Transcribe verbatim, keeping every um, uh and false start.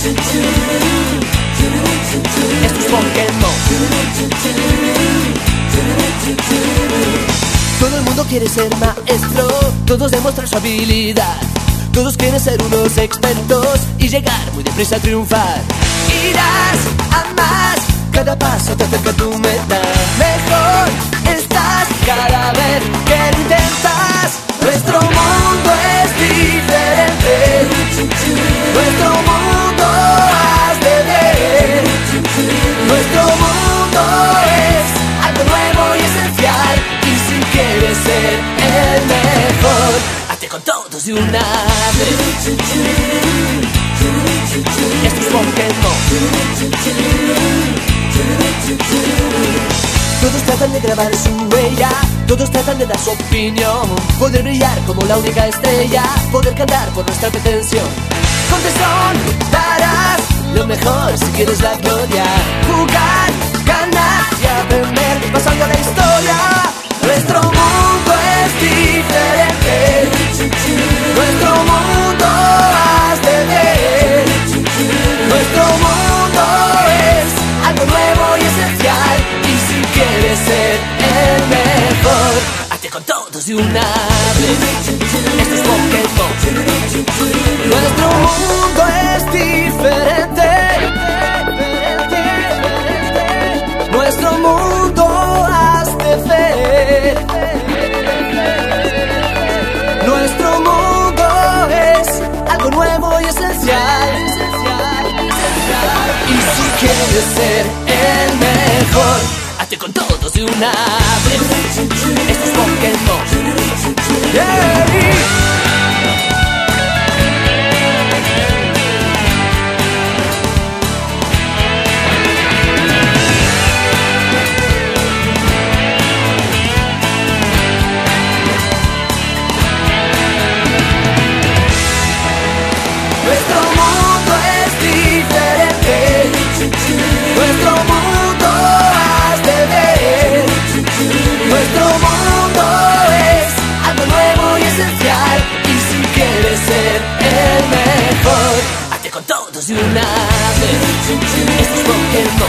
Esto es Pokémon. Todo el mundo quiere ser maestro, todos demostrar su habilidad. Todos quieren ser unos expertos y llegar muy deprisa a triunfar. Irás a más, cada paso te acerca a tu meta. Mejor estás cada vez que lo intentas. Nuestro mundo es diferente, nuestro mundo has de ver. Nuestro mundo es algo nuevo y esencial, y si quieres ser el mejor, hazte con todos de una vez. Esto es Pokémon. Todos tratan de grabar su huella, todos tratan de dar su opinión, poder brillar como la única estrella, poder cantar por nuestra pretensión. Con tesón darás lo mejor si quieres la gloria, jugar, ganar y aprender pasando a la historia. Nuestro mundo es diferente, nuestro mundo has de ver. Nuestro mundo es algo nuevo y esencial, y si quieres ser el mejor, hazte con todos de una vez. Esto es Pokémon. Nuestro mundo es diferente, nuestro mundo has de ver. Nuestro mundo es algo nuevo y esencial, y si quieres ser el mejor, hazte con todos de una vez. Esto es Pokémon. Yeah. Nuestro mundo es diferente, nuestro mundo has de ver. Nuestro mundo es algo nuevo y esencial, y si quieres ser el mejor, hazte con todos de una vez. Esto es Pokémon.